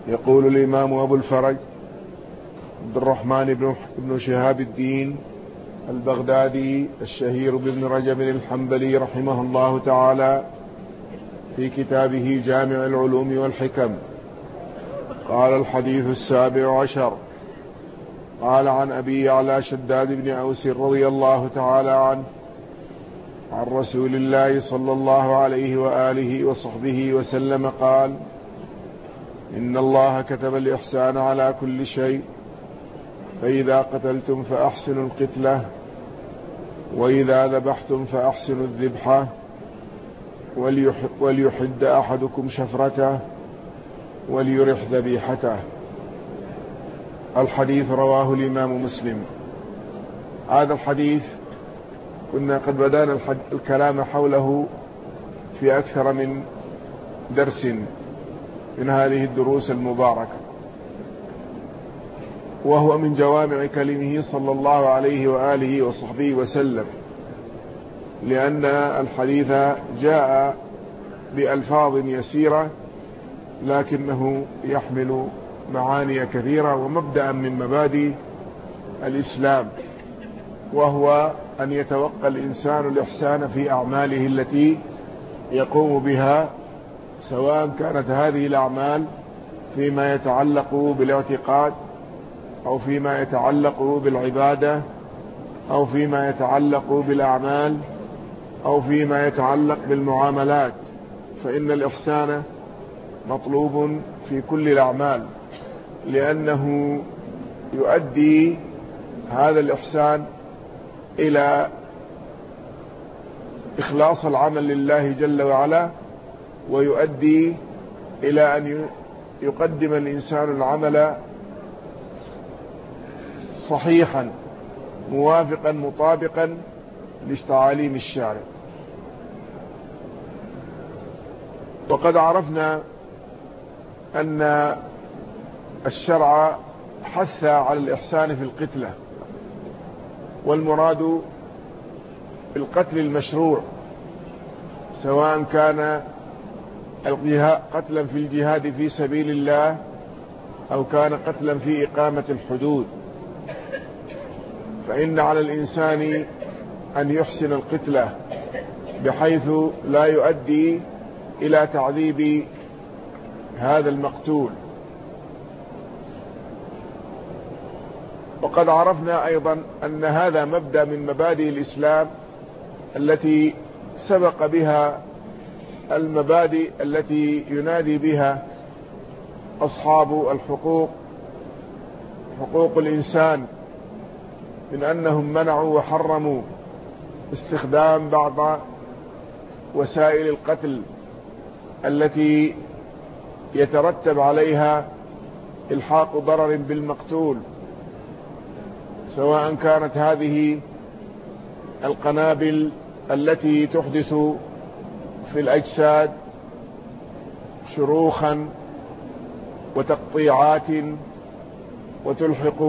يقول الإمام أبو الفرج عبد الرحمن بن شهاب الدين البغدادي الشهير بابن رجب الحنبلي رحمه الله تعالى في كتابه جامع العلوم والحكم: قال: الحديث 17. قال عن أبي يعلى شداد بن أوس رضي الله تعالى عنه عن رسول الله صلى الله عليه وآله وصحبه وسلم قال: إن الله كتب الإحسان على كل شيء، فإذا قتلتم فأحسنوا القتلة، وإذا ذبحتم فأحسنوا الذبحة، وليحد أحدكم شفرته، وليرح ذبيحته. الحديث رواه الإمام مسلم. هذا الحديث كنا قد بدأنا الكلام حوله في أكثر من درس من هذه الدروس المباركة، وهو من جوامع كلمه صلى الله عليه وآله وصحبه وسلم، لأن الحديث جاء بألفاظ يسيرة لكنه يحمل معاني كثيرة ومبدأ من مبادئ الإسلام، وهو أن يتوقع الإنسان الإحسان في أعماله التي يقوم بها، سواء كانت هذه الأعمال فيما يتعلق بالاعتقاد، أو فيما يتعلق بالعبادة، أو فيما يتعلق بالأعمال، أو فيما يتعلق بالمعاملات، فإن الإحسان مطلوب في كل الأعمال، لأنه يؤدي هذا الإحسان إلى إخلاص العمل لله جل وعلا، ويؤدي إلى أن يقدم الإنسان العمل صحيحا موافقا مطابقا لتعاليم الشارع. وقد عرفنا أن الشرع حث على الإحسان في القتلة، والمراد بالقتل المشروع، سواء كان قتلا في الجهاد في سبيل الله، أو كان قتلا في إقامة الحدود. فإن على الإنسان أن يحسن القتلة بحيث لا يؤدي إلى تعذيب هذا المقتول. وقد عرفنا أيضا أن هذا مبدأ من مبادئ الإسلام التي سبق بها المبادئ التي ينادي بها أصحاب الحقوق، حقوق الإنسان، من أنهم منعوا وحرموا استخدام بعض وسائل القتل التي يترتب عليها إلحاق ضرر بالمقتول، سواء كانت هذه القنابل التي تحدث في الأجساد شروخا وتقطيعات وتلحق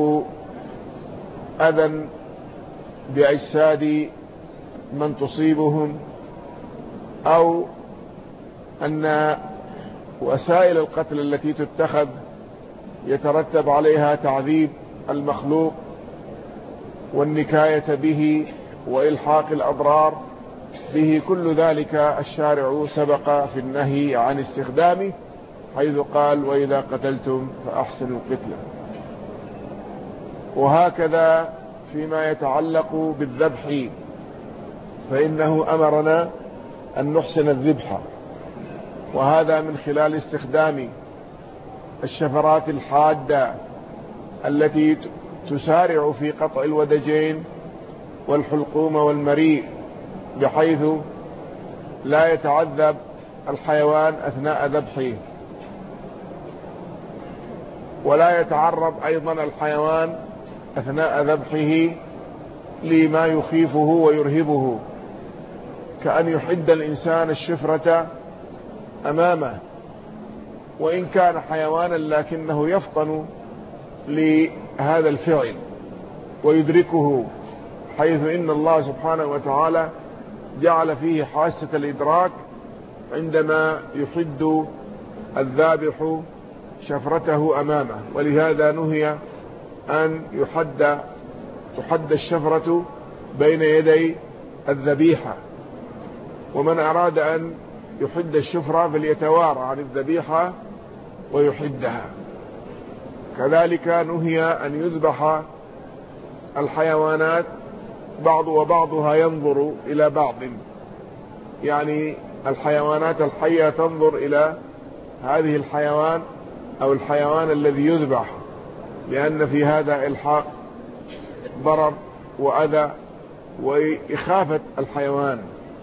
أذى بأجساد من تصيبهم، أو أن وسائل القتل التي تتخذ يترتب عليها تعذيب المخلوق والنكاية به وإلحاق الأضرار به، كل ذلك الشارع سبق في النهي عن استخدامه، حيث قال: وإذا قتلتم فأحسنوا القتلة. وهكذا فيما يتعلق بالذبح، فإنه أمرنا أن نحسن الذبح، وهذا من خلال استخدام الشفرات الحادة التي تسارع في قطع الودجين والحلقوم والمريء، بحيث لا يتعذب الحيوان أثناء ذبحه، ولا يتعرض أيضا الحيوان أثناء ذبحه لما يخيفه ويرهبه، كأن يحد الإنسان الشفرة أمامه، وإن كان حيوانا لكنه يفطن لهذا الفعل ويدركه، حيث إن الله سبحانه وتعالى جعل فيه حاسة الإدراك عندما يحد الذابح شفرته أمامه، ولهذا نهي أن تحد الشفرة بين يدي الذبيحة. ومن أراد أن يحد الشفرة فليتوارى عن الذبيحة ويحدها. كذلك نهي أن يذبح الحيوانات وبعضها ينظر إلى بعض، يعني الحيوانات الحية تنظر إلى هذه الحيوان أو الحيوان الذي يذبح، لأن في هذا إلحاق ضرر وأذى وإخافة الحيوان.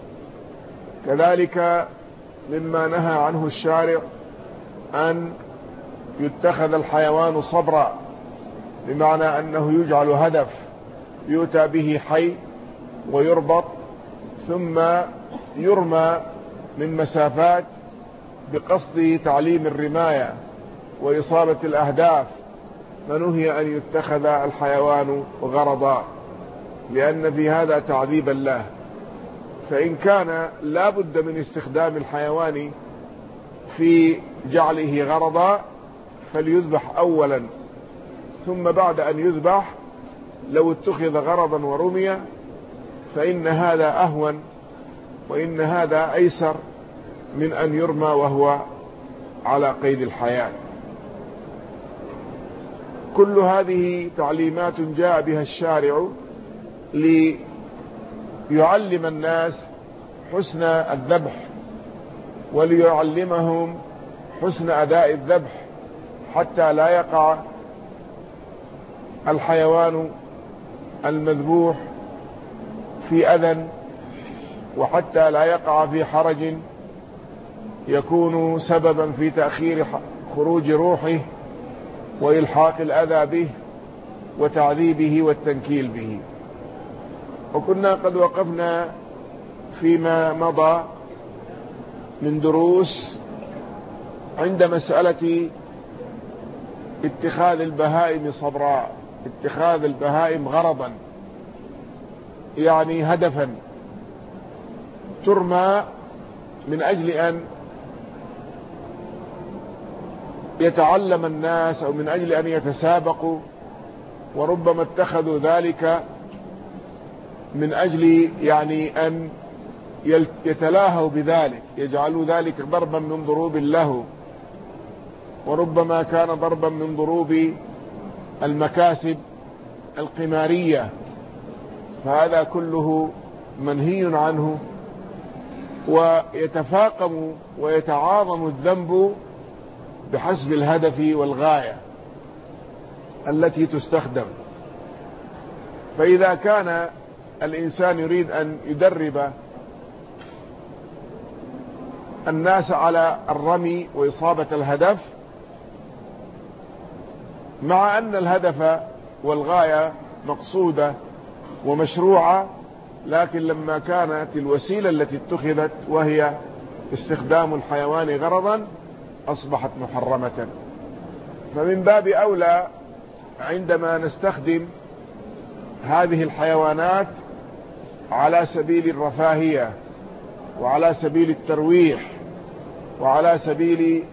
كذلك مما نهى عنه الشارع أن يتخذ الحيوان صبرا، بمعنى أنه يجعل هدف يؤتى به حي ويربط ثم يرمى من مسافات بقصد تعليم الرماية وإصابة الأهداف، فنهي أن يتخذ الحيوان غرضا، لأن في هذا تعذيبا له. فإن كان لا بد من استخدام الحيوان في جعله غرضا فليذبح أولا، ثم بعد أن يذبح لو اتخذ غرضا ورمي فإن هذا أهون وإن هذا أيسر من أن يرمى وهو على قيد الحياة. كل هذه تعليمات جاء بها الشارع ليعلم الناس حسن الذبح وليعلمهم حسن أداء الذبح، حتى لا يقع الحيوان المذبوح في أذى، وحتى لا يقع في حرج يكون سببا في تأخير خروج روحه وإلحاق الأذى به وتعذيبه والتنكيل به. وكنا قد وقفنا فيما مضى من دروس عند مسألة اتخاذ البهائم صبرا، اتخاذ البهائم غرضا، يعني هدفا ترمى من أجل أن يتعلم الناس أو من أجل أن يتسابقوا، وربما اتخذوا ذلك من أجل يعني أن يتلاهوا بذلك، يجعلوا ذلك ضربا من ضروب اللهو، وربما كان ضربا من ضروب المكاسب القمارية، فهذا كله منهي عنه. ويتفاقم ويتعاظم الذنب بحسب الهدف والغاية التي تستخدم. فإذا كان الإنسان يريد أن يدرب الناس على الرمي وإصابة الهدف، مع أن الهدف والغاية مقصودة ومشروعة، لكن لما كانت الوسيلة التي اتخذت وهي استخدام الحيوان غرضا أصبحت محرمة. فمن باب أولى عندما نستخدم هذه الحيوانات على سبيل الرفاهية وعلى سبيل الترويح وعلى سبيل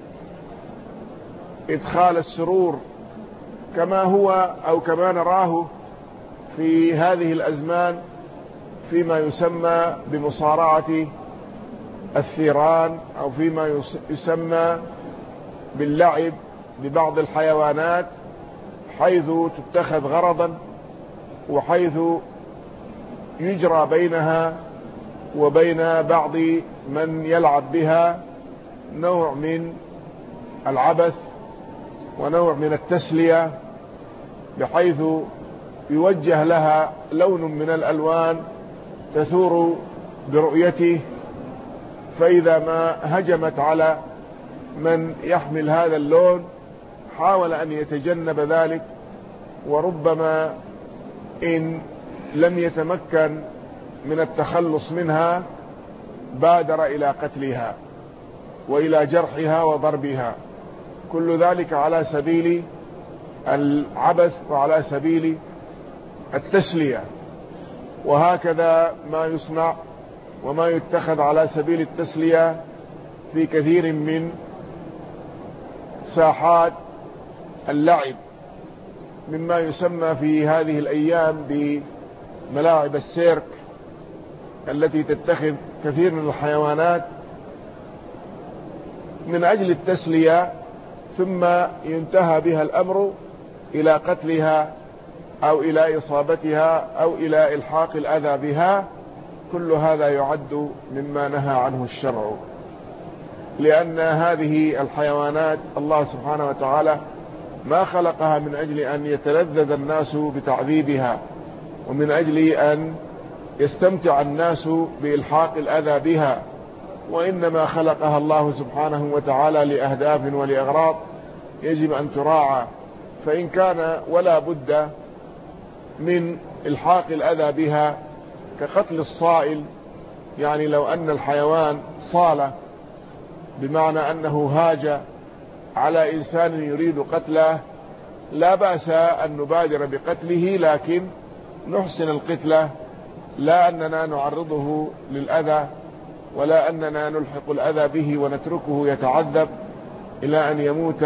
إدخال السرور، كما هو أو كما نراه في هذه الأزمان فيما يسمى بمصارعة الثيران، أو فيما يسمى باللعب ببعض الحيوانات، حيث تتخذ غرضا وحيث يجرى بينها وبين بعض من يلعب بها نوع من العبث ونوع من التسلية، بحيث يوجه لها لون من الألوان تثور برؤيته، فإذا ما هجمت على من يحمل هذا اللون حاول أن يتجنب ذلك، وربما إن لم يتمكن من التخلص منها بادر إلى قتلها وإلى جرحها وضربها، كل ذلك على سبيل العبث وعلى سبيل التسلية. وهكذا ما يصنع وما يتخذ على سبيل التسلية في كثير من وساحات اللعب، مما يسمى في هذه الأيام بملاعب السيرك التي تتخذ كثير من الحيوانات من أجل التسلية، ثم ينتهى بها الأمر إلى قتلها أو إلى إصابتها أو إلى إلحاق الأذى بها. كل هذا يعد مما نهى عنه الشرع، لأن هذه الحيوانات الله سبحانه وتعالى ما خلقها من أجل أن يتلذذ الناس بتعذيبها ومن أجل أن يستمتع الناس بإلحاق الأذى بها، وإنما خلقها الله سبحانه وتعالى لأهداف ولأغراض يجب أن تراعى. فإن كان ولا بد من إلحاق الأذى بها كقتل الصائل، يعني لو أن الحيوان صال بمعنى أنه هاج على إنسان يريد قتله، لا بأس أن نبادر بقتله، لكن نحسن القتلة، لا أننا نعرضه للأذى ولا أننا نلحق الأذى به ونتركه يتعذب إلى أن يموت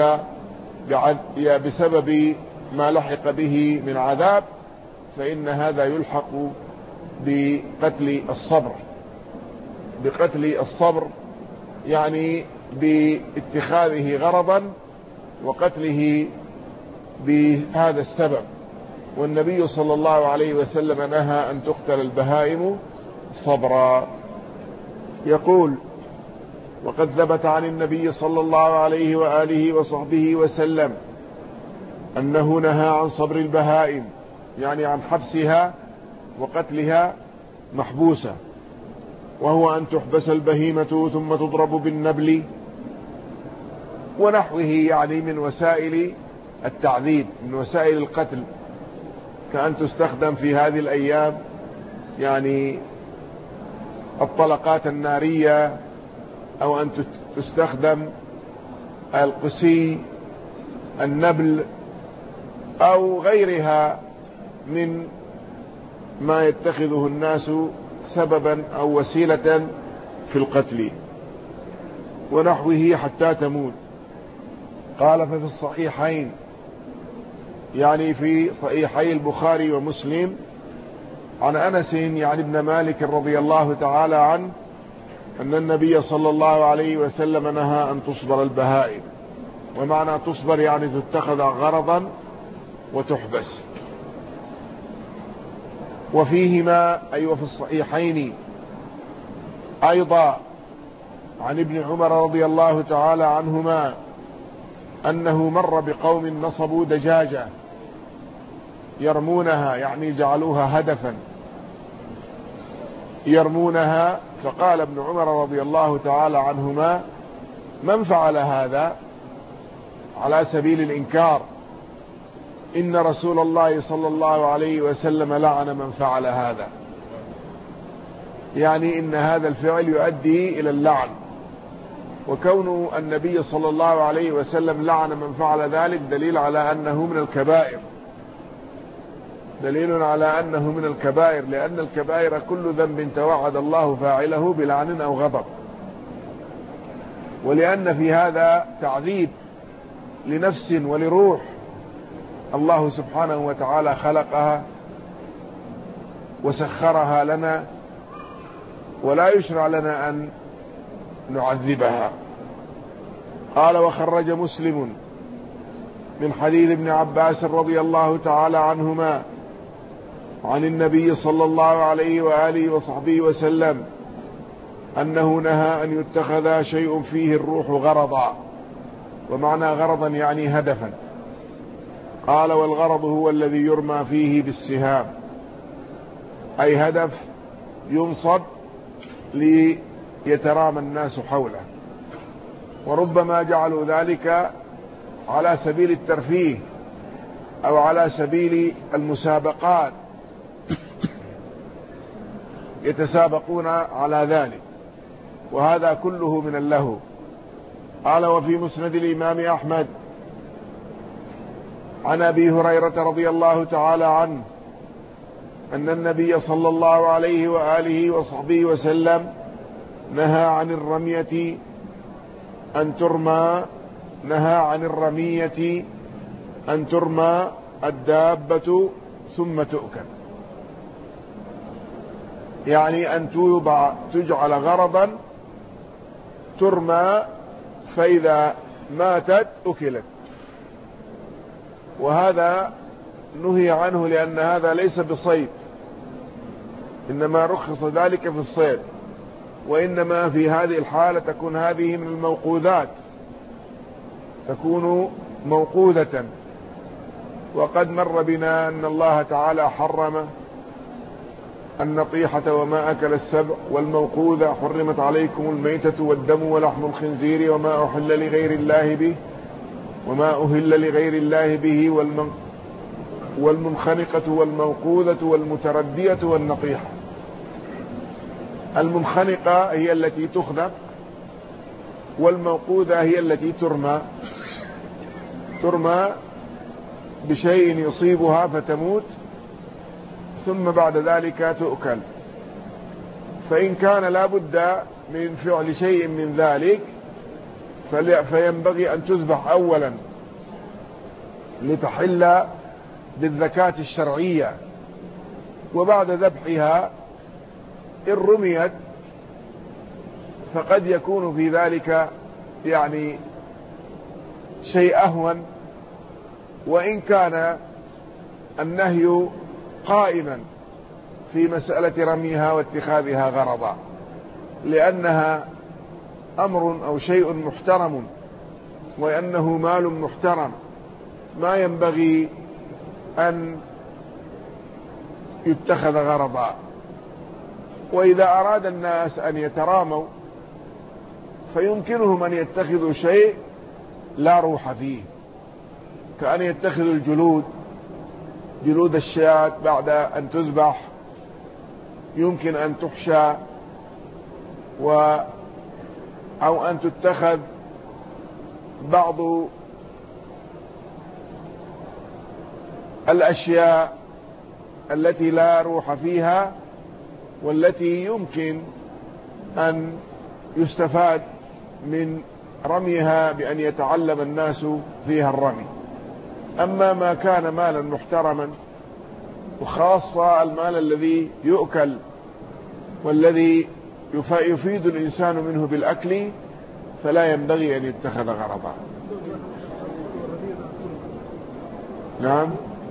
بسبب ما لحق به من عذاب، فإن هذا يلحق بقتل الصبر، يعني باتخاذه غرضا وقتله بهذا السبب. والنبي صلى الله عليه وسلم نهى أن تقتل البهائم صبرا. يقول: وقد ثبت عن النبي صلى الله عليه وآله وصحبه وسلم أنه نهى عن صبر البهائم، يعني عن حبسها وقتلها محبوسة، وهو أن تحبس البهيمة ثم تضرب بالنبل ونحوه، يعني من وسائل التعذيب، من وسائل القتل، كأن تستخدم في هذه الأيام يعني الطلقات النارية، أو أن تستخدم القسي، النبل، أو غيرها من ما يتخذه الناس سببا أو وسيلة في القتل ونحوه حتى تموت. قال: ففي الصحيحين، يعني في صحيحي البخاري ومسلم، عن أنس يعني ابن مالك رضي الله تعالى عنه أن النبي صلى الله عليه وسلم نهى أن تصبر البهائم. ومعنى تصبر يعني تتخذ غرضا وتحبس. وفيهما أي وفي الصحيحين أيضا عن ابن عمر رضي الله تعالى عنهما أنه مر بقوم نصبوا دجاجة يرمونها، يعني جعلوها هدفا يرمونها، فقال ابن عمر رضي الله تعالى عنهما: من فعل هذا؟ على سبيل الإنكار: إن رسول الله صلى الله عليه وسلم لعن من فعل هذا، يعني إن هذا الفعل يؤدي إلى اللعن. وكون النبي صلى الله عليه وسلم لعن من فعل ذلك دليل على أنه من الكبائر، دليل على أنه من الكبائر، لأن الكبائر كل ذنب توعد الله فاعله بلعن أو غضب، ولأن في هذا تعذيب لنفس ولروح الله سبحانه وتعالى خلقها وسخرها لنا، ولا يشرع لنا أن نعذبها. قال: وخرج مسلم من حديث ابن عباس رضي الله تعالى عنهما عن النبي صلى الله عليه وآله وصحبه وسلم أنه نهى أن يتخذ شيء فيه الروح غرضا. ومعنى غرضا يعني هدفا. قال: والغرض هو الذي يرمى فيه بالسهام، أي هدف ينصب ليترامى الناس حوله. وربما جعلوا ذلك على سبيل الترفيه أو على سبيل المسابقات، يتسابقون على ذلك، وهذا كله من اللهو. قال: وفي مسند الإمام أحمد عن أبي هريرة رضي الله تعالى عنه أن النبي صلى الله عليه وآله وصحبه وسلم نهى عن الرمية أن ترمى نهى عن الرمية أن ترمى الدابة ثم تؤكل، يعني أن تجعل غرضا ترمى فإذا ماتت أكلت. وهذا نهي عنه لأن هذا ليس بصيد، إنما رخص ذلك في الصيد، وإنما في هذه الحالة تكون هذه من الموقوذات، تكون موقوذة. وقد مر بنا أن الله تعالى حرم النطيحة وما أكل السبع والموقوذة، حرمت عليكم الميتة والدم ولحم الخنزير وما أهل لغير الله به والمنخنقة والموقوذة والمتردية والنطيحة. المنخنقة هي التي تخنق، والموقوذة هي التي ترمى بشيء يصيبها فتموت، ثم بعد ذلك تؤكل. فإن كان لا بد من فعل شيء من ذلك فينبغي أن تذبح أولا لتحل بالزكاة الشرعية، وبعد ذبحها إن رميت فقد يكون في ذلك يعني شيء أهون، وإن كان النهي قائما في مسألة رميها واتخاذها غرضا، لأنها أمر أو شيء محترم، وأنه مال محترم ما ينبغي أن يتخذ غرضا. وإذا أراد الناس أن يتراموا فيمكنهم أن يتخذوا شيء لا روح فيه، كأن يتخذوا جلود الشاة بعد أن تذبح يمكن أن تحشى، أو أن تتخذ بعض الأشياء التي لا روح فيها والتي يمكن أن يستفاد من رميها بأن يتعلم الناس فيها الرمي. أما ما كان مالا محترما، وخاصة المال الذي يؤكل والذي يفيد الإنسان منه بالأكل، فلا ينبغي أن يتخذ غرضا. نعم،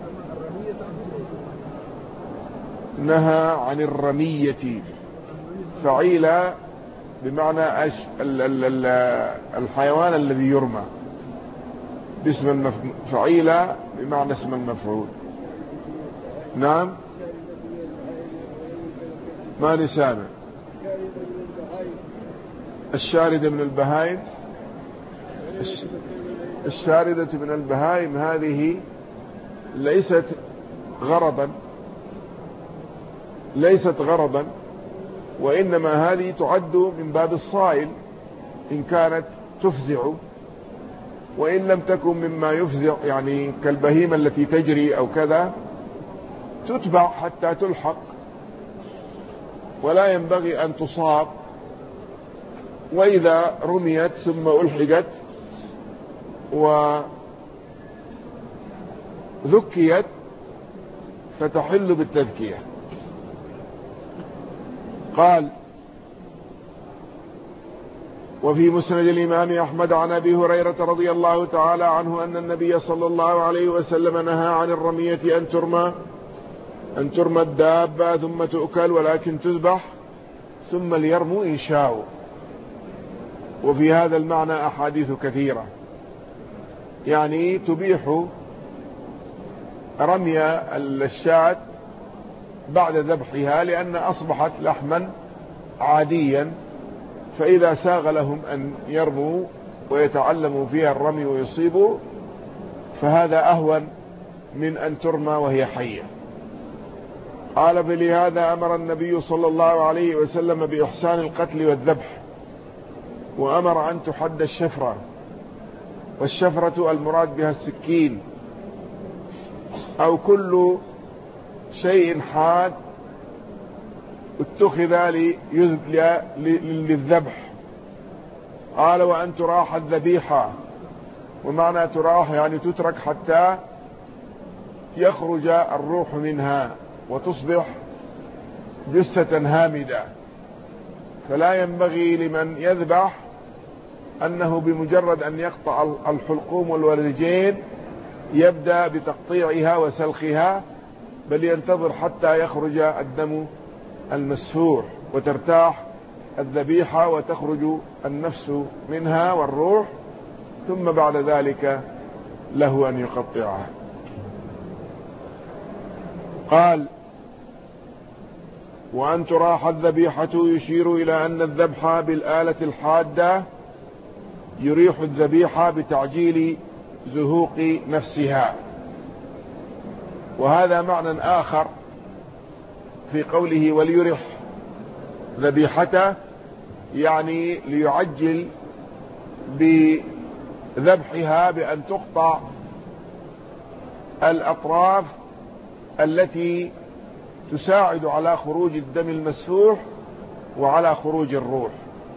نهى عن الرمية، فعيلة بمعنى الحيوان الذي يرمى، باسم فعيلة بمعنى اسم المفعول. نعم، ما نسامع. الشاردة من البهائم، الشاردة من البهائم هذه ليست غرضا، وإنما هذه تعد من باب الصائل إن كانت تفزع، وإن لم تكن مما يفزع يعني كالبهيمة التي تجري أو كذا تتبع حتى تلحق، ولا ينبغي أن تصاب. وإذا رميت ثم ألحقت وذكيت فتحل بالتذكية. قال: وفي مسند الإمام أحمد عن أبي هريرة رضي الله تعالى عنه أن النبي صلى الله عليه وسلم نهى عن الرمية أن ترمى الدابة ثم تؤكل، ولكن تذبح ثم ليرموا إن شاءوا. وفي هذا المعنى أحاديث كثيرة، يعني تبيح رمي الشاة بعد ذبحها لأن أصبحت لحما عاديا، فإذا ساغ لهم أن يرموا ويتعلموا فيها الرمي ويصيبوا فهذا أهون من أن ترمى وهي حية. قال: فلهذا أمر النبي صلى الله عليه وسلم بإحسان القتل والذبح، وأمر أن تحد الشفرة، والشفرة المراد بها السكين أو كل شيء حاد اتخذ للذبح. قال: وأن تراح الذبيحة، ومعنى تراح يعني تترك حتى يخرج الروح منها وتصبح جثة هامدة. فلا ينبغي لمن يذبح أنه بمجرد أن يقطع الحلقوم والورجين يبدأ بتقطيعها وسلخها، بل ينتظر حتى يخرج الدم المسفوح وترتاح الذبيحة وتخرج النفس منها والروح، ثم بعد ذلك له أن يقطعها. قال: وأن تراح الذبيحة يشير إلى أن الذبح بالآلة الحادة يريح الذبيحة بتعجيل زهوق نفسها. وهذا معنى آخر في قوله وليرح ذبيحته، يعني ليعجل بذبحها بأن تقطع الأطراف التي تساعد على خروج الدم المسفوح وعلى خروج الروح،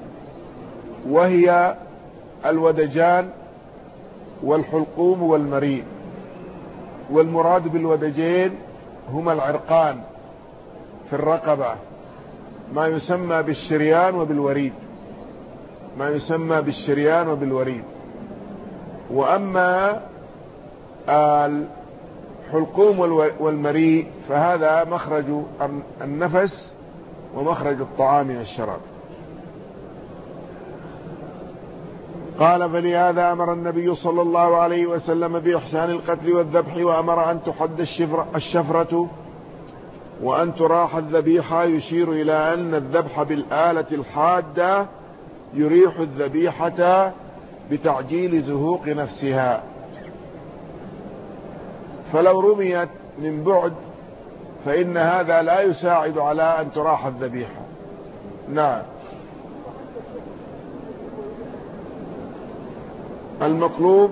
وهي الودجان والحلقوم والمريء. والمراد بالودجين هما العرقان في الرقبة، ما يسمى بالشريان وبالوريد، ما يسمى بالشريان وبالوريد. وأما الحلقوم والمريء فهذا مخرج النفس ومخرج الطعام والشراب. قال: فلهذا أمر النبي صلى الله عليه وسلم بإحسان القتل والذبح، وأمر أن تحد الشفرة وأن تراح الذبيحة، يشير إلى أن الذبح بالآلة الحادة يريح الذبيحة بتعجيل زهوق نفسها. فلو رميت من بعد فإن هذا لا يساعد على أن تراح الذبيحة. نعم، المطلوب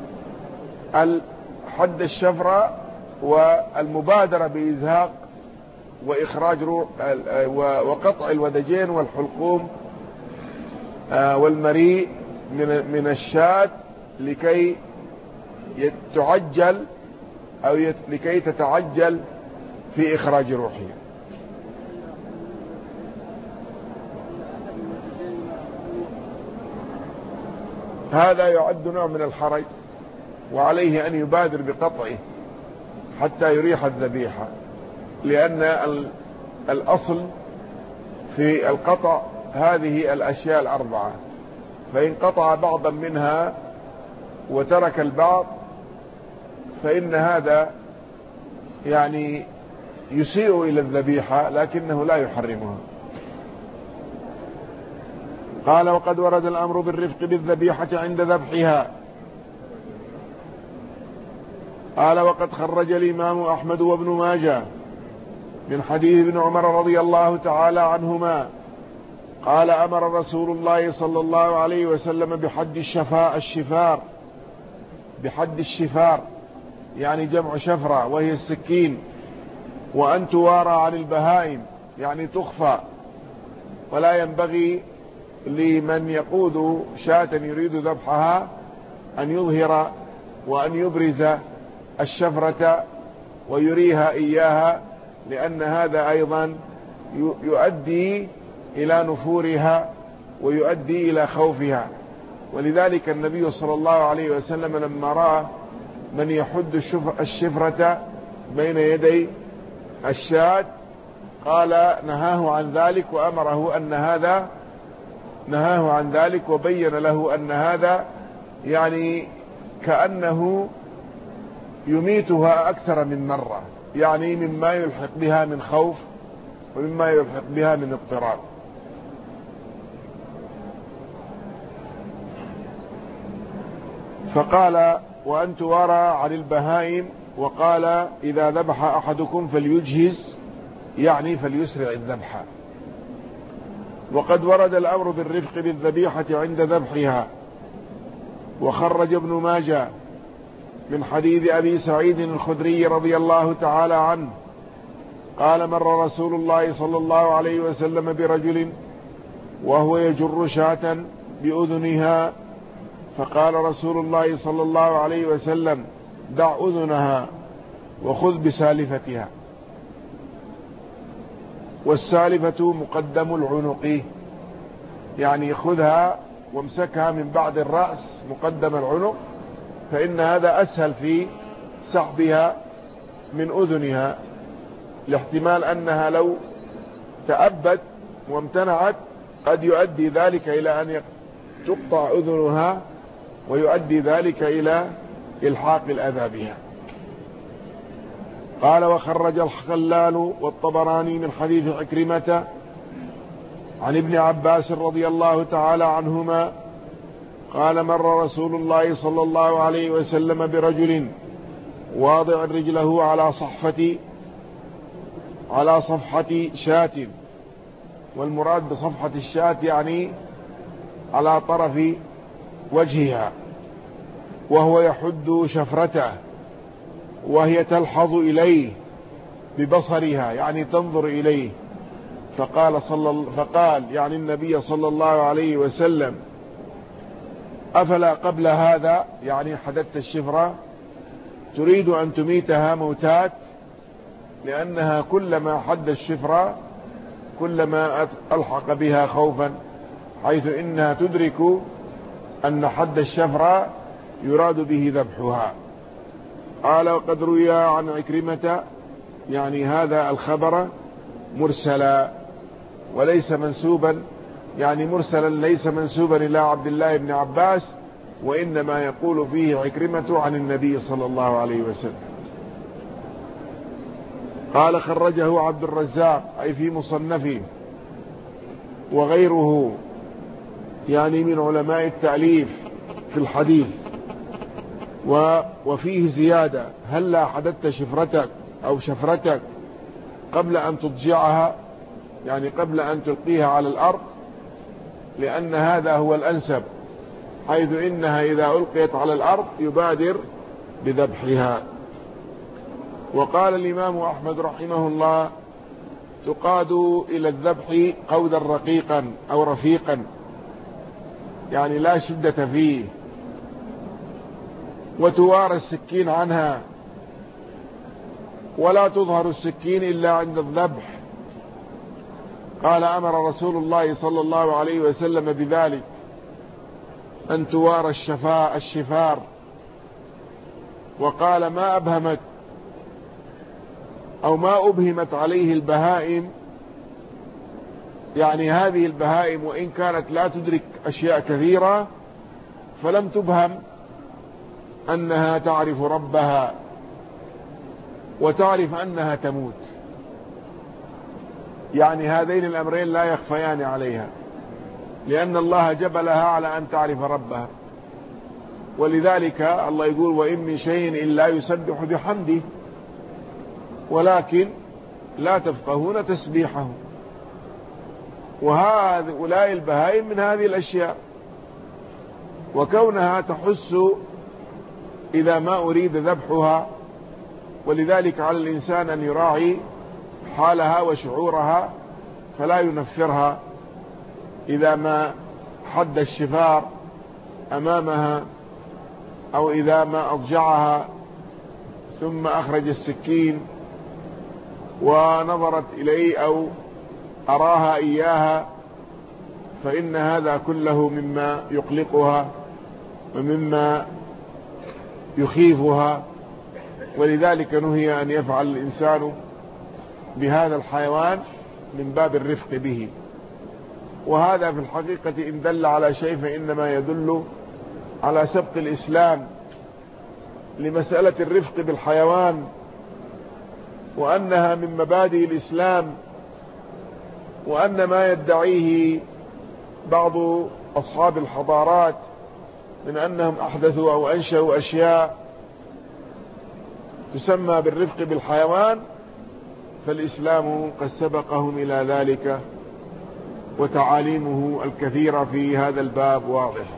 حد الشفرة والمبادرة بإزهاق وإخراج روح وقطع الودجين والحلقوم والمريء من الشاة لكي تعجل أو لكي تتعجل في إخراج روحها. هذا يعد نوع من الحرج، وعليه أن يبادر بقطعه حتى يريح الذبيحة، لأن الأصل في القطع هذه الأشياء الأربعة، فإن قطع بعضا منها وترك البعض فإن هذا يعني يسيء إلى الذبيحة لكنه لا يحرمها. قال: وقد ورد الأمر بالرفق بالذبيحة عند ذبحها. قال: وقد خرج الإمام أحمد وابن ماجه من حديث ابن عمر رضي الله تعالى عنهما قال: أمر رسول الله صلى الله عليه وسلم بحد الشفار يعني جمع شفرة وهي السكين، وأن توارى عن البهائم يعني تخفى، ولا ينبغي لمن يقود شاة يريد ذبحها أن يظهر وأن يبرز الشفرة ويريها إياها، لأن هذا أيضا يؤدي إلى نفورها ويؤدي إلى خوفها. ولذلك النبي صلى الله عليه وسلم لما رأى من يحد الشفرة بين يدي الشاة قال نهاه عن ذلك، وأمره أن هذا نهاه عن ذلك، وبين له أن هذا يعني كأنه يميتها أكثر من مرة، يعني مما يلحق بها من خوف ومما يلحق بها من اضطراب. فقال: وأن توارى عن البهائم. وقال: إذا ذبح أحدكم فليجهز يعني فليسرع الذبح. وقد ورد الأمر بالرفق بالذبيحة عند ذبحها. وخرج ابن ماجه من حديث أبي سعيد الخدري رضي الله تعالى عنه قال: مر رسول الله صلى الله عليه وسلم برجل وهو يجر شاة بأذنها، فقال رسول الله صلى الله عليه وسلم: دع أذنها وخذ بسالفتها. والسالفة مقدم العنق، يعني خذها وامسكها من بعد الرأس مقدم العنق، فإن هذا أسهل في سحبها من أذنها، لاحتمال أنها لو تأبت وامتنعت قد يؤدي ذلك إلى أن تقطع أذنها، ويؤدي ذلك إلى إلحاق الأذى بها. قال: وخرج الخلال والطبراني من حديث عكرمة عن ابن عباس رضي الله تعالى عنهما قال: مر رسول الله صلى الله عليه وسلم برجل واضع رجله على صفحة شاة، والمراد بصفحة الشاة يعني على طرف وجهها، وهو يحد شفرته وهي تلحظ إليه ببصرها، يعني تنظر إليه. فقال يعني النبي صلى الله عليه وسلم: أفلا قبل هذا، يعني حددت الشفرة، تريد أن تميتها موتات، لأنها كلما حد الشفرة كلما ألحق بها خوفا، حيث إنها تدرك أن حد الشفرة يراد به ذبحها. قال: وقد روي عن عكرمة، يعني هذا الخبر مرسلا وليس منسوبا، يعني مرسلا ليس منسوبا إلى عبد الله بن عباس، وإنما يقول فيه عكرمة عن النبي صلى الله عليه وسلم. قال: خرجه عبد الرزاق، أي في مصنفه، وغيره يعني من علماء التأليف في الحديث. وفيه زيادة: هلا حددت شفرتك أو شفرتك قبل أن تضجعها، يعني قبل أن تلقيها على الأرض، لأن هذا هو الأنسب، حيث إنها إذا ألقيت على الأرض يبادر بذبحها. وقال الإمام أحمد رحمه الله: تقاد إلى الذبح قودا رقيقا أو رفيقا، يعني لا شدة فيه، وتوارى السكين عنها، ولا تظهر السكين إلا عند الذبح. قال: أمر رسول الله صلى الله عليه وسلم بذلك، أن توارى الشفار. وقال: ما أبهمت أو ما أبهمت عليه البهائم، يعني هذه البهائم وإن كانت لا تدرك أشياء كثيرة، فلم تبهم أنها تعرف ربها وتعرف أنها تموت، يعني هذين الأمرين لا يخفيان عليها، لأن الله جبلها على أن تعرف ربها. ولذلك الله يقول: وإن من شيء إلا يسبح بحمده ولكن لا تفقهون تسبيحهم. وهؤلاء البهائم من هذه الأشياء، وكونها تحس إذا ما أريد ذبحها، ولذلك على الإنسان أن يراعي حالها وشعورها، فلا ينفرها إذا ما حد الشفار أمامها، أو إذا ما أضجعها ثم أخرج السكين ونظرت إليه أو أراها إياها، فإن هذا كله مما يقلقها ومما يخيفها. ولذلك نهي أن يفعل الإنسان بهذا الحيوان من باب الرفق به. وهذا في الحقيقة إن دل على شيء فإنما يدل على سبق الإسلام لمسألة الرفق بالحيوان، وأنها من مبادئ الإسلام، وأن ما يدعيه بعض أصحاب الحضارات من أنهم أحدثوا أو أنشأوا أشياء تسمى بالرفق بالحيوان، فالإسلام قد سبقهم إلى ذلك، وتعاليمه الكثيرة في هذا الباب واضحة.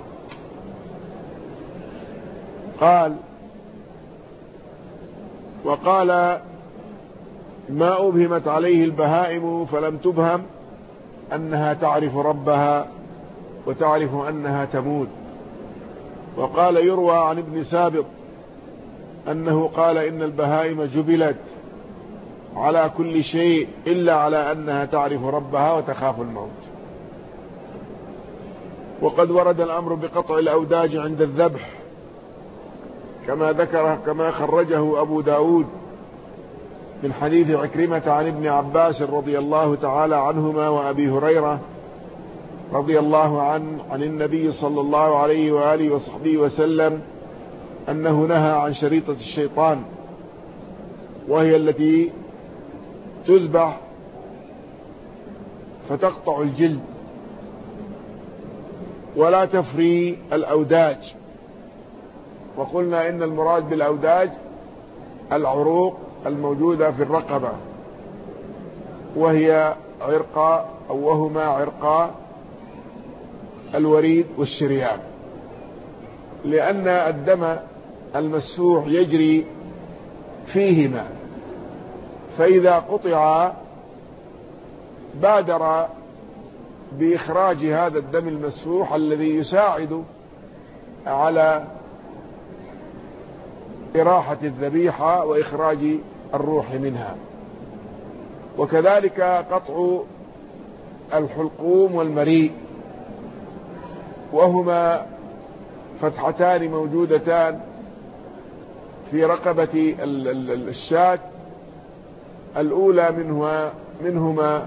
وقال: ما أبهمت عليه البهائم فلم تبهم أنها تعرف ربها وتعرف أنها تموت. وقال يروى عن ابن سابط أنه قال إن البهائم جبلت على كل شيء إلا على أنها تعرف ربها وتخاف الموت. وقد ورد الأمر بقطع الأوداج عند الذبح كما خرجه أبو داود من حديث عكرمة عن ابن عباس رضي الله تعالى عنهما وأبي هريرة رضي الله عنه عن النبي صلى الله عليه وآله وصحبه وسلم أنه نهى عن شريطة الشيطان، وهي التي تذبح فتقطع الجلد ولا تفري الأوداج. وقلنا إن المراد بالأوداج العروق الموجودة في الرقبة، وهما عرقا الوريد والشريان، لأن الدم المسفوح يجري فيهما، فإذا قطع بادر بإخراج هذا الدم المسفوح الذي يساعد على إراحة الذبيحة وإخراج الروح منها. وكذلك قطع الحلقوم والمريء، وهما فتحتان موجودتان في رقبة الشاة، الأولى منهما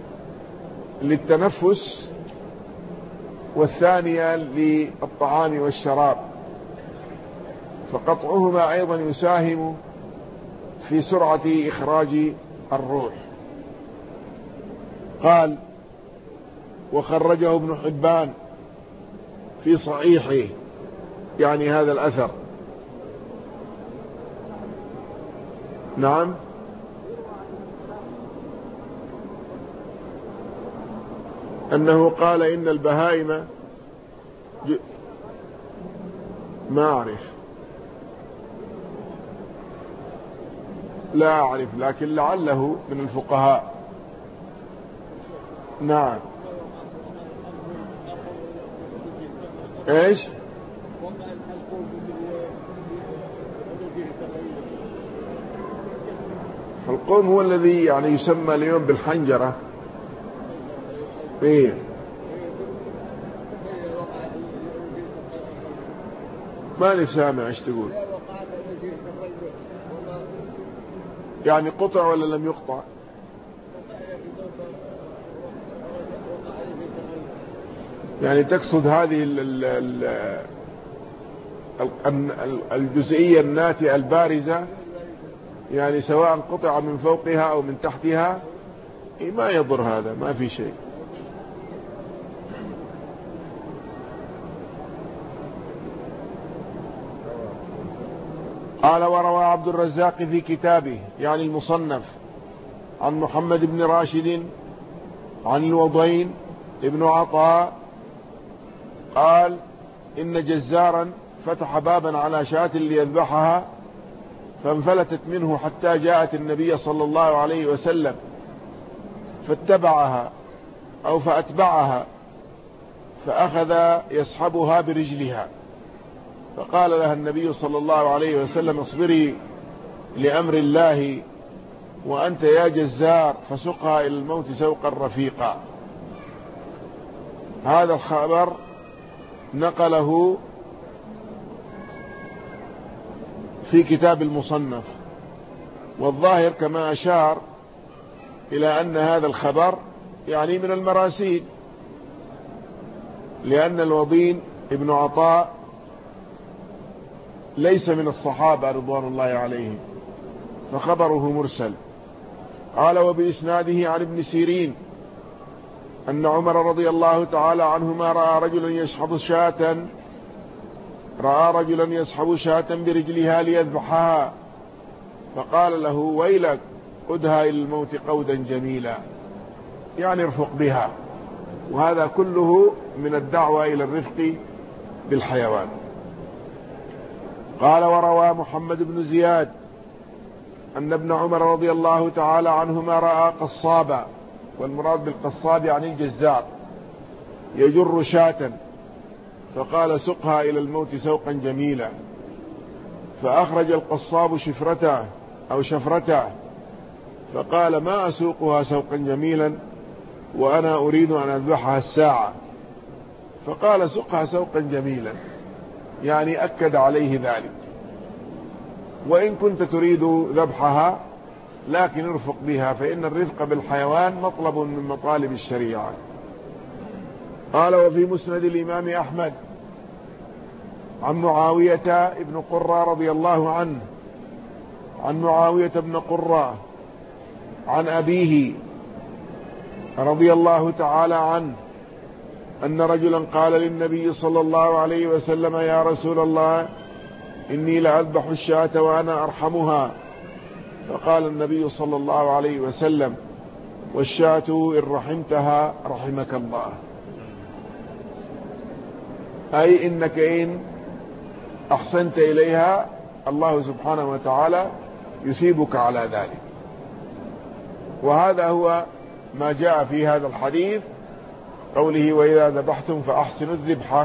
للتنفس، والثانية للطعام والشراب، فقطعهما أيضا يساهم في سرعة إخراج الروح. قال: وخرجه ابن حبان في صحيحه، يعني هذا الأثر. نعم، أنه قال إن البهائم ما أعرف، لا أعرف، لكن لعله من الفقهاء. نعم. ايش؟ القوم هو الذي يعني يسمى اليوم بالحنجرة. ايه، ماني سامع ايش تقول. يعني قطع ولا لم يقطع؟ يعني تقصد هذه الجزئية الناتئة البارزة، يعني سواء قطع من فوقها أو من تحتها، ما يضر، هذا ما في شيء. قال: وروى عبد الرزاق في كتابه، يعني المصنف، عن محمد بن راشد عن الوضين ابن عطاء قال: إن جزارا فتح بابا على شاة ليذبحها، فانفلتت منه حتى جاءت النبي صلى الله عليه وسلم، فأتبعها فأخذ يسحبها برجلها، فقال لها النبي صلى الله عليه وسلم: اصبري لأمر الله، وأنت يا جزار فسقها إلى الموت سوقا رفيقا. هذا الخبر نقله في كتاب المصنف، والظاهر كما أشار إلى أن هذا الخبر يعني من المراسيل، لأن الوضين ابن عطاء ليس من الصحابة رضوان الله عليهم، فخبره مرسل. قال: وبإسناده عن ابن سيرين أن عمر رضي الله تعالى عنهما رأى رجلا يسحب شاة برجلها ليذبحها، فقال له: ويلك، قدها إلى الموت قودا جميلا، يعني ارفق بها. وهذا كله من الدعوة إلى الرفق بالحيوان. قال: وروى محمد بن زياد أن ابن عمر رضي الله تعالى عنهما رأى قصابا، والمراد بالقصاب يعني الجزار، يجر شاة فقال سقها إلى الموت سوقا جميلا. فأخرج القصاب شفرته أو شفرته فقال ما أسوقها سوقا جميلا وأنا أريد أن أذبحها الساعة. فقال سقها سوقا جميلا، يعني أكد عليه ذلك، وإن كنت تريد ذبحها لكن ارفق بها، فإن الرفق بالحيوان مطلب من مطالب الشريعة. قال وفي مسند الإمام أحمد عن معاوية بن قرة رضي الله عنه عن معاوية بن قرة عن أبيه رضي الله تعالى عنه أن رجلا قال للنبي صلى الله عليه وسلم يا رسول الله إني لأذبح الشاة وأنا أرحمها. فقال النبي صلى الله عليه وسلم والشاة إن رحمتها رحمك الله، أي إنك إن أحسنت إليها الله سبحانه وتعالى يثيبك على ذلك. وهذا هو ما جاء في هذا الحديث، قوله وإذا ذبحتم فأحسنوا الذبحة.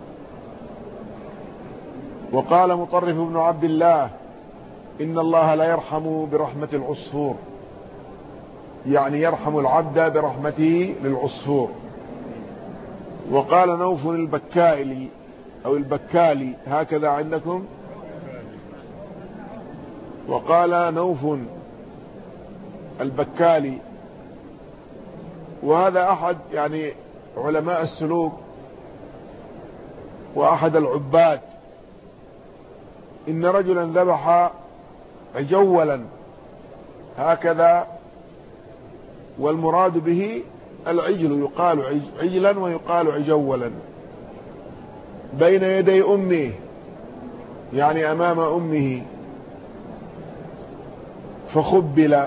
وقال مطرف بن عبد الله إن الله لا يرحم برحمة العصفور، يعني يرحم العبد برحمته للعصفور. وقال نوف البكائلي أو البكالي هكذا عندكم، وقال نوف البكالي، وهذا أحد يعني علماء السلوك وأحد العباد. إن رجلا ذبح عجولا هكذا، والمراد به العجل، يقال عجلا ويقال عجولا، بين يدي أمه يعني أمام أمه، فخبل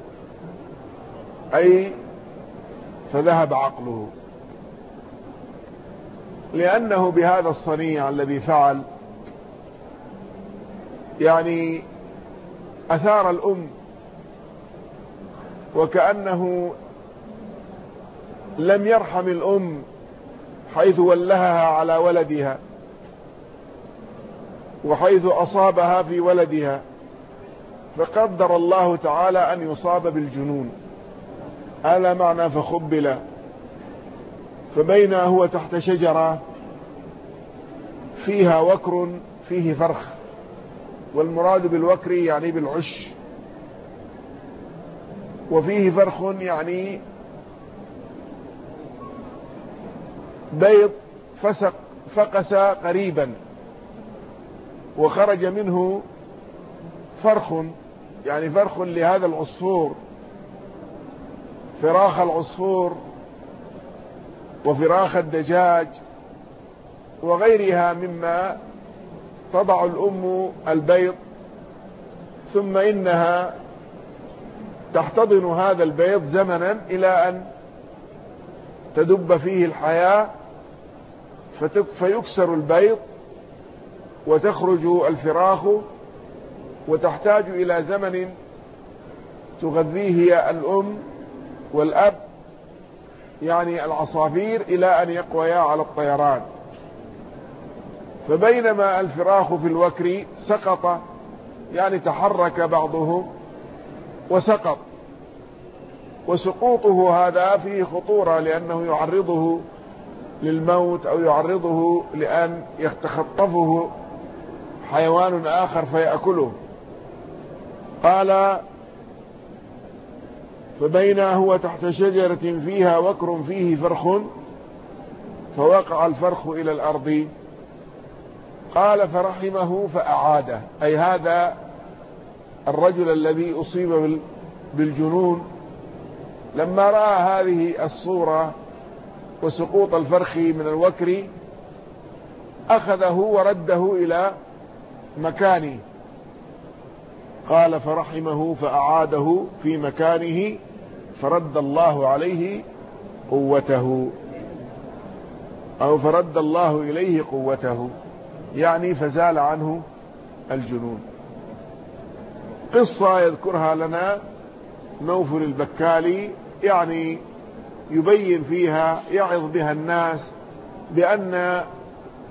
أي فذهب عقله، لأنه بهذا الصنيع الذي فعل يعني أثار الأم، وكأنه لم يرحم الأم حيث ولهها على ولدها وحيث أصابها في ولدها، فقدر الله تعالى أن يصاب بالجنون. هذا معنى فخبل. فبين هو تحت شجرة فيها وكر فيه فرخ، والمراد بالوكر يعني بالعش، وفيه فرخ يعني بيض فقس قريبا، وخرج منه فرخ يعني فرخ لهذا العصفور، فراخ العصفور وفراخ الدجاج وغيرها مما تضع الأم البيض، ثم إنها تحتضن هذا البيض زمنا إلى أن تدب فيه الحياة فيكسر البيض وتخرج الفراخ، وتحتاج إلى زمن تغذيه الأم والأب يعني العصافير إلى أن يقويا على الطيران. فبينما الفراخ في الوكر سقط، يعني تحرك بعضهم وسقط، وسقوطه هذا فيه خطورة، لأنه يعرضه للموت أو يعرضه لأن يتخطفه حيوان آخر فيأكله. قال فبينا هو تحت شجرة فيها وكر فيه فرخ فوقع الفرخ إلى الأرض. قال فرحمه فأعاده، أي هذا الرجل الذي أصيب بالجنون لما رأى هذه الصورة وسقوط الفرخ من الوكر أخذه ورده إلى مكانه. قال فرحمه فأعاده في مكانه فرد الله عليه قوته، أو فرد الله إليه قوته، يعني فزال عنه الجنون. قصة يذكرها لنا نوفل البكالي، يعني يبين فيها يعظ بها الناس بأن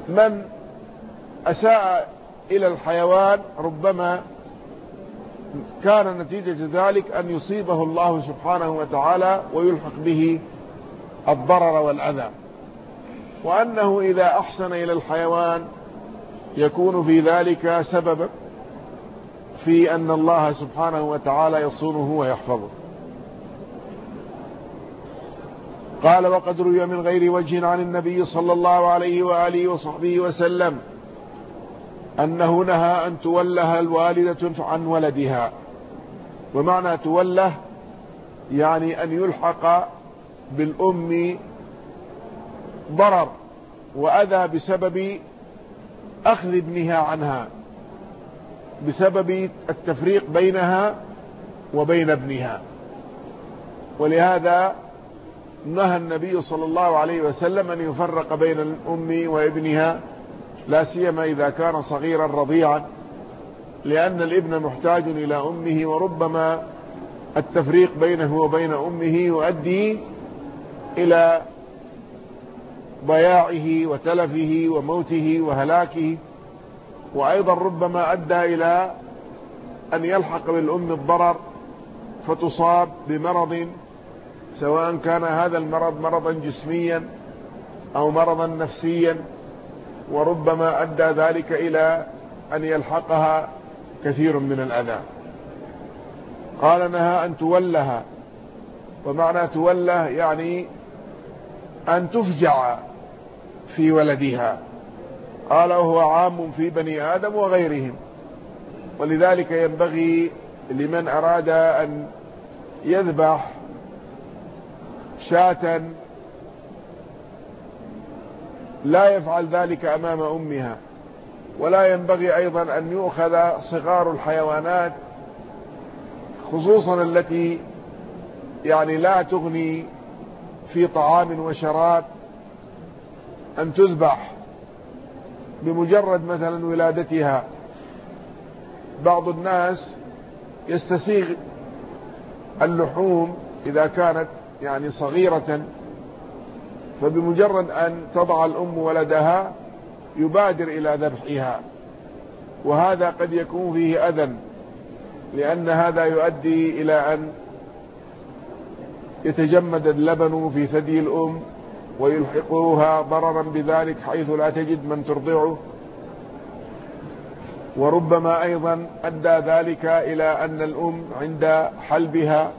من أساء إلى الحيوان ربما كان نتيجة ذلك أن يصيبه الله سبحانه وتعالى ويلحق به الضرر والأذى، وأنه إذا أحسن إلى الحيوان يكون في ذلك سببا في أن الله سبحانه وتعالى يصونه ويحفظه. قال: وقد روي من غير وجه عن النبي صلى الله عليه وآله وصحبه وسلم أنه نهى أن توله الوالدة عن ولدها. ومعنى توله يعني أن يلحق بالأم ضرر وأذى بسبب أخذ ابنها عنها، بسبب التفريق بينها وبين ابنها. ولهذا نهى النبي صلى الله عليه وسلم أن يفرق بين الأم وابنها، لا سيما إذا كان صغيرا رضيعا، لأن الابن محتاج إلى أمه، وربما التفريق بينه وبين أمه يؤدي إلى ضياعه وتلفه وموته وهلاكه، وأيضا ربما أدى إلى أن يلحق بالأم الضرر فتصاب بمرض، سواء كان هذا المرض مرضا جسميا أو مرضا نفسيا، وربما أدى ذلك إلى أن يلحقها كثير من الأذى. قال: نهى أن تولها. ومعنى توله يعني أن تفجع في ولدها. قال: وهو عام في بني آدم وغيرهم. ولذلك ينبغي لمن أراد أن يذبح شاة لا يفعل ذلك أمام أمها، ولا ينبغي أيضا أن يؤخذ صغار الحيوانات، خصوصا التي يعني لا تغني في طعام وشراب، أن تذبح بمجرد مثلا ولادتها. بعض الناس يستسيغ اللحوم إذا كانت يعني صغيرة، فبمجرد أن تضع الأم ولدها يبادر إلى ذبحها، وهذا قد يكون فيه أذى، لأن هذا يؤدي إلى أن يتجمد اللبن في ثدي الأم ويلحقها ضررا بذلك حيث لا تجد من ترضعه. وربما أيضا أدى ذلك إلى أن الأم عند حلبها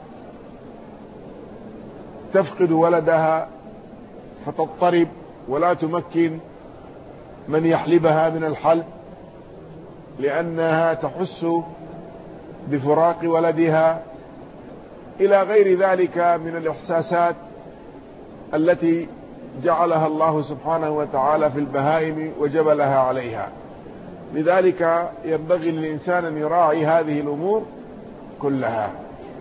تفقد ولدها فتضطرب ولا تمكن من يحلبها من الحلب، لأنها تحس بفراق ولدها، إلى غير ذلك من الإحساسات التي جعلها الله سبحانه وتعالى في البهائم وجبلها عليها. لذلك ينبغي للإنسان أن يراعي هذه الأمور كلها.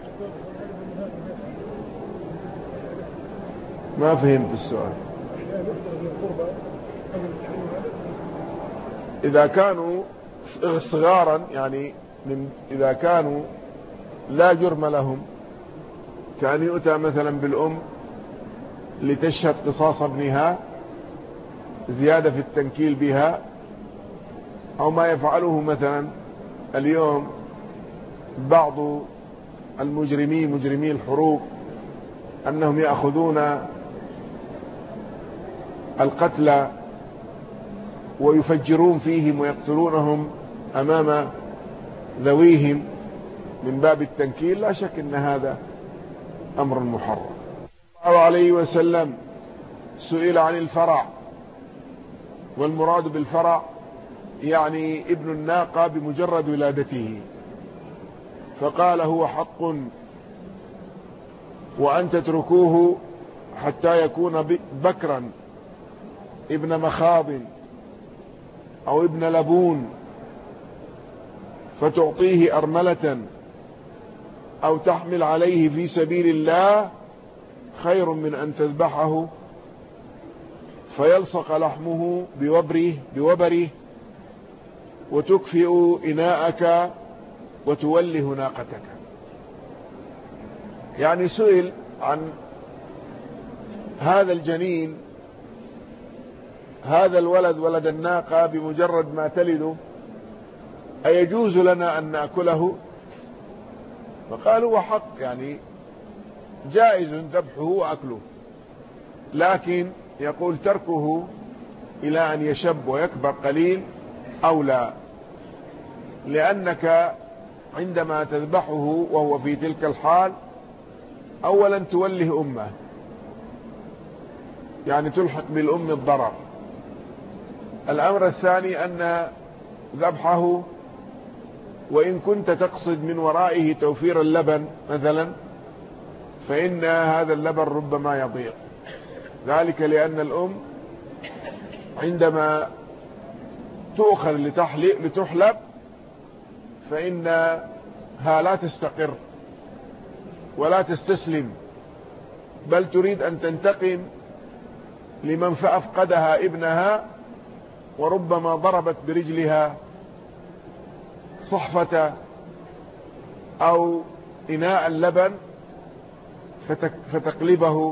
ما فهمت السؤال. إذا كانوا صغارا يعني إذا كانوا لا جرم لهم، كان يؤتى مثلا بالأم لتشهد قصاص ابنها زيادة في التنكيل بها، أو ما يفعله مثلا اليوم بعض المجرمين مجرمي الحروب، أنهم يأخذون القتلى ويفجرون فيهم ويقتلونهم أمام ذويهم من باب التنكيل. لا شك أن هذا أمر محرم. صلى الله عليه وسلم سئل عن الفرع، والمراد بالفرع يعني ابن الناقة بمجرد ولادته، فقال: هو حق، وأن تتركوه حتى يكون بكرا ابن مخاض أو ابن لبون، فتعطيه أرملة أو تحمل عليه في سبيل الله، خير من أن تذبحه فيلصق لحمه بوبره وتكفئ إناءك وتوله ناقتك. يعني سئل عن هذا الجنين هذا الولد ولد الناقة بمجرد ما تلده أيجوز لنا أن نأكله؟ فقالوا وحق، يعني جائز ذبحه وأكله، لكن يقول تركه إلى أن يشب ويكبر قليل أولى، لأنك عندما تذبحه وهو في تلك الحال أولا توله أمه، يعني تلحق بالأم الضرر. الأمر الثاني أن ذبحه وإن كنت تقصد من ورائه توفير اللبن مثلا، فإن هذا اللبن ربما يضيع، ذلك لأن الأم عندما تؤخذ لتحلب فإنها لا تستقر ولا تستسلم، بل تريد أن تنتقم لمن فأفقدها ابنها، وربما ضربت برجلها صحفة أو إناء اللبن فتقلبه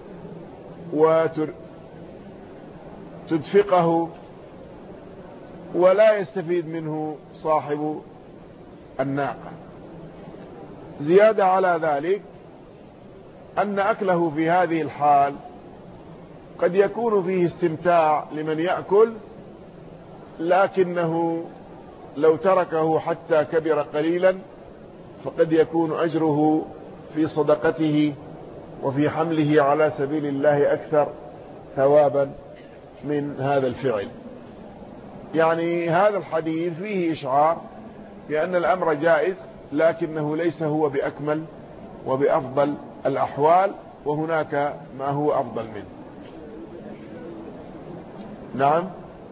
وتدفقه، ولا يستفيد منه صاحب الناقة. زيادة على ذلك أن أكله في هذه الحال قد يكون فيه استمتاع لمن يأكل، لكنه لو تركه حتى كبر قليلا فقد يكون أجره في صدقته وفي حمله على سبيل الله أكثر ثوابا من هذا الفعل. يعني هذا الحديث فيه إشعار بأن الأمر جائز، لكنه ليس هو بأكمل وبأفضل الأحوال، وهناك ما هو أفضل منه. نعم.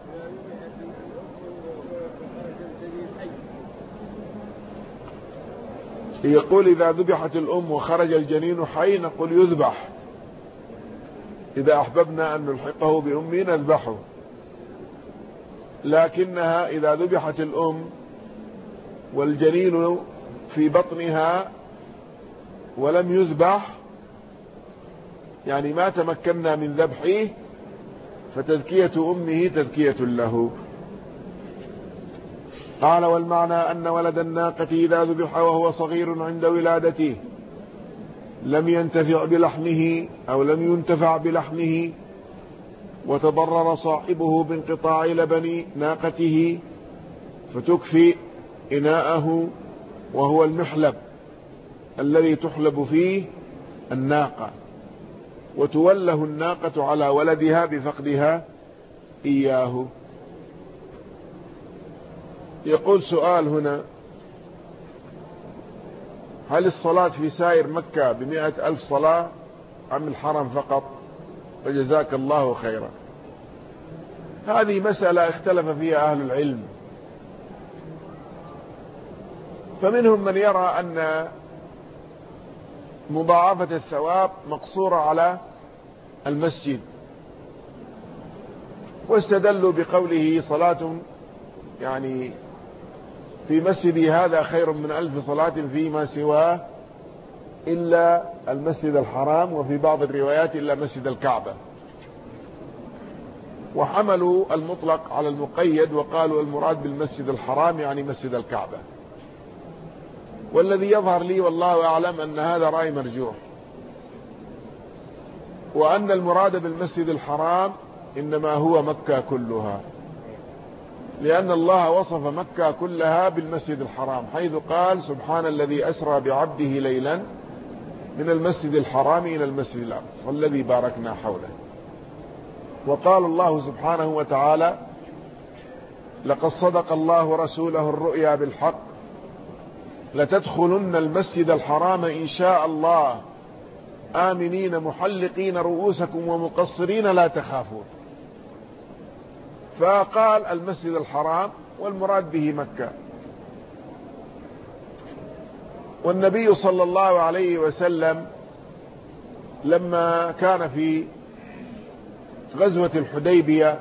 يقول إذا ذبحت الأم وخرج الجنين حي نقول يذبح، إذا أحببنا أن نلحقه بأمه نذبحه، لكنها إذا ذبحت الأم والجنين في بطنها ولم يذبح، يعني ما تمكنا من ذبحه، فتذكية أمه تذكية له. قال والمعنى أن ولد الناقة إذا ذبح وهو صغير عند ولادته لم ينتفع بلحمه أو لم ينتفع بلحمه، وتضرر صاحبه بانقطاع لبن ناقته، فتكفي إناءه وهو المحلب الذي تحلب فيه الناقة، وتوله الناقة على ولدها بفقدها إياه. يقول سؤال هنا: هل الصلاة في سائر مكة ب100,000 صلاة أم الحرم فقط؟ وجزاك الله خيرا. هذه مسألة اختلف فيها أهل العلم، فمنهم من يرى أن مضاعفة الثواب مقصورة على المسجد، واستدلوا بقوله صلاة يعني في مسجدي هذا خير من 1000 صلاة فيما سواه إلا المسجد الحرام، وفي بعض الروايات إلا مسجد الكعبة، وحملوا المطلق على المقيد وقالوا المراد بالمسجد الحرام يعني مسجد الكعبة. والذي يظهر لي والله أعلم أن هذا رأي مرجوح، وأن المراد بالمسجد الحرام إنما هو مكة كلها، لأن الله وصف مكة كلها بالمسجد الحرام، حيث قال سبحان الذي أسرى بعبده ليلا من المسجد الحرام إلى المسجد الأقصى الذي باركنا حوله. وقال الله سبحانه وتعالى: لقد صدق الله رسوله الرؤيا بالحق لتدخلن المسجد الحرام إن شاء الله آمنين محلقين رؤوسكم ومقصرين لا تخافون. فقال المسجد الحرام والمراد به مكة. والنبي صلى الله عليه وسلم لما كان في غزوة الحديبية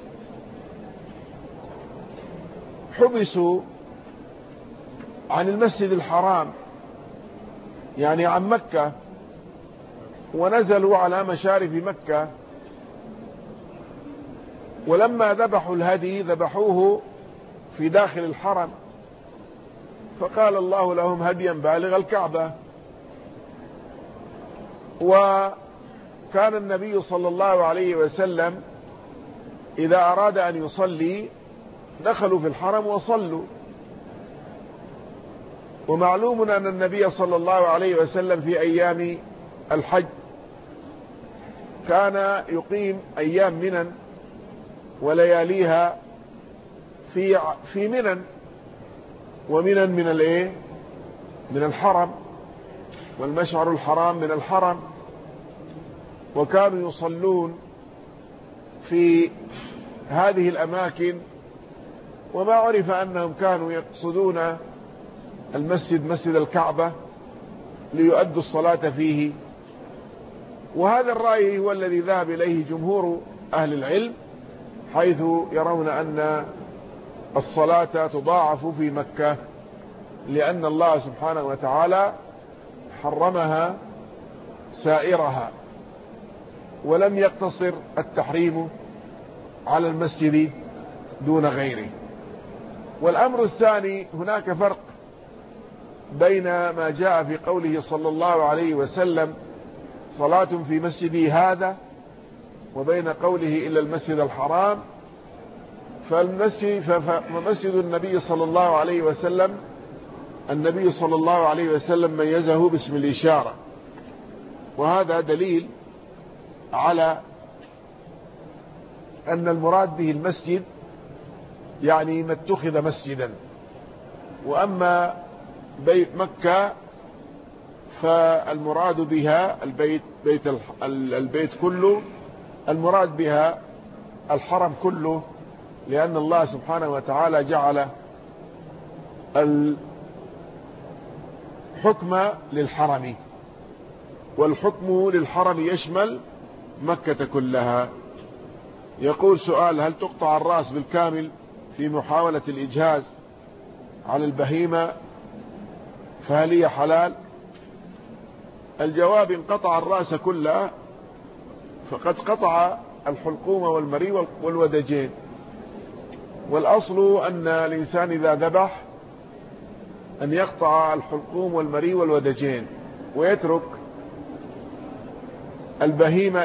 حبسوا عن المسجد الحرام، يعني عن مكة، ونزلوا على مشارف مكة ولما ذبحوا الهدي ذبحوه في داخل الحرم، فقال الله لهم هديا بالغ الكعبة. وكان النبي صلى الله عليه وسلم إذا أراد أن يصلي دخلوا في الحرم وصلوا. ومعلوم أن النبي صلى الله عليه وسلم في أيام الحج كان يقيم أيام منى ولياليها في منى، ومنى من الحرم، والمشعر الحرام من الحرم، وكانوا يصلون في هذه الأماكن. وما عرف أنهم كانوا يقصدون المسجد مسجد الكعبة ليؤدوا الصلاة فيه. وهذا الرأي هو الذي ذهب إليه جمهور أهل العلم، حيث يرون أن الصلاة تضاعف في مكة، لأن الله سبحانه وتعالى حرمها سائرها، ولم يقتصر التحريم على المسجد دون غيره. والأمر الثاني، هناك فرق بين ما جاء في قوله صلى الله عليه وسلم صلاة في مسجدي هذا، وبين قوله إلا المسجد الحرام. فمسجد النبي صلى الله عليه وسلم، النبي صلى الله عليه وسلم ميزه باسم الإشارة، وهذا دليل على أن المراد به المسجد يعني ما اتخذ مسجدا. وأما مكة فالمراد بها البيت كله، المراد بها الحرم كله، لأن الله سبحانه وتعالى جعل الحكم للحرم، والحكم للحرم يشمل مكة كلها. يقول سؤال: هل تقطع الرأس بالكامل في محاولة الإجهاز على البهيمة، فهل هي حلال؟ الجواب: إن قطع الرأس كلها فقد قطع الحلقوم والمري والودجين. والأصل أن الإنسان إذا ذبح أن يقطع الحلقوم والمري والودجين، ويترك البهيمة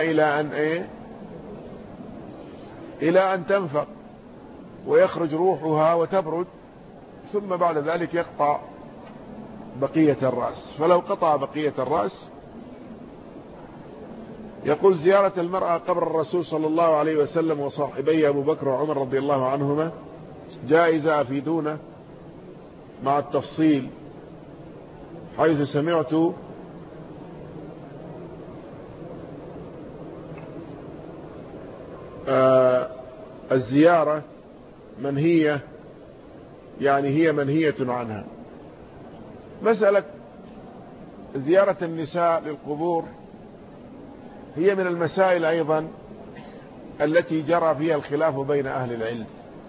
إلى أن تنفق ويخرج روحها وتبرد، ثم بعد ذلك يقطع بقية الرأس. فلو قطع بقية الرأس. يقول: زيارة المرأة قبر الرسول صلى الله عليه وسلم وصاحبيه أبو بكر وعمر رضي الله عنهما جائزة، أفيدونا مع التفصيل، حيث سمعت الزيارة منهية، يعني هي منهية عنها. مسألة زيارة النساء للقبور هي من المسائل أيضا التي جرى فيها الخلاف بين أهل العلم،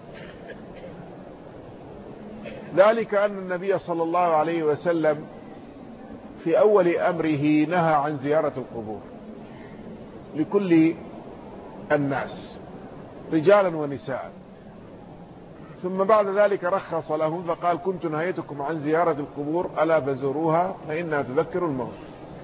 ذلك أن النبي صلى الله عليه وسلم في أول أمره نهى عن زيارة القبور لكل الناس رجالا ونساء، ثم بعد ذلك رخص لهم فقال: كنت نهيتكم عن زيارة القبور ألا فزوروها فإنها تذكر الموت.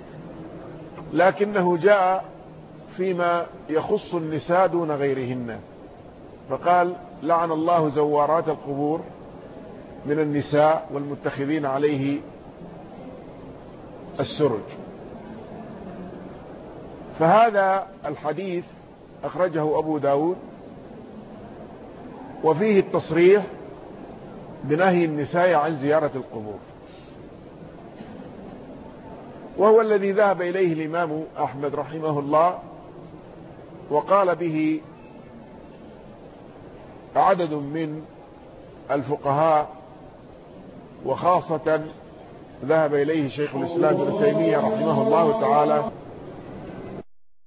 لكنه جاء فيما يخص النساء دون غيرهن، فقال: لعن الله زوارات القبور من النساء والمتخذين عليه السرج. فهذا الحديث أخرجه أبو داود، وفيه التصريح بنهي النساء عن زيارة القبور، وهو الذي ذهب إليه الإمام أحمد رحمه الله، وقال به عدد من الفقهاء، وخاصة ذهب إليه شيخ الإسلام ابن تيمية رحمه الله تعالى